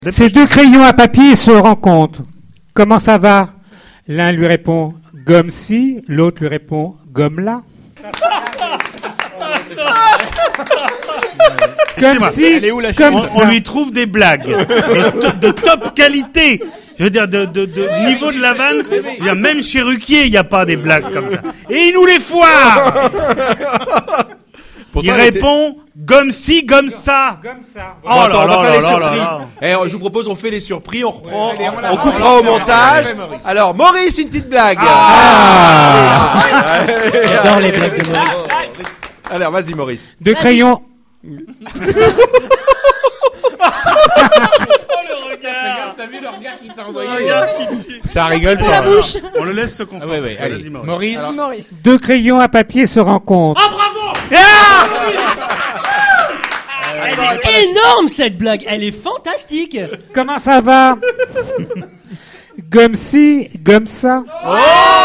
Ces deux crayons à papier se rencontrent. Comment ça va? L'un lui répond gomme ci, l'autre lui répond gomme là. Comme si, elle est où, la comme on lui trouve des blagues de top qualité. Je veux dire, de niveau de la vanne. Je veux dire, même chez Ruquier, il n'y a pas des blagues comme ça. Et il nous les foire. Il répond gomme ci, gomme ça. Comme ça. Oh là là, on va faire les surprises. Je vous propose, on fait les surprises, on reprend, on coupera au montage. Alors, Maurice, une petite blague. J'adore les blagues de Maurice. Alors, vas-y, Maurice. Deux crayons. T'as vu le regard qui t'a envoyé? Ça rigole pas. La bouche. On le laisse se concentrer. Ouais, allez. Vas-y, Maurice. Maurice. Deux crayons à papier se rencontrent. Ah, bravo! Elle est énorme cette blague, elle est fantastique. Comment ça va? Gomme ci, gomme ça. Oh!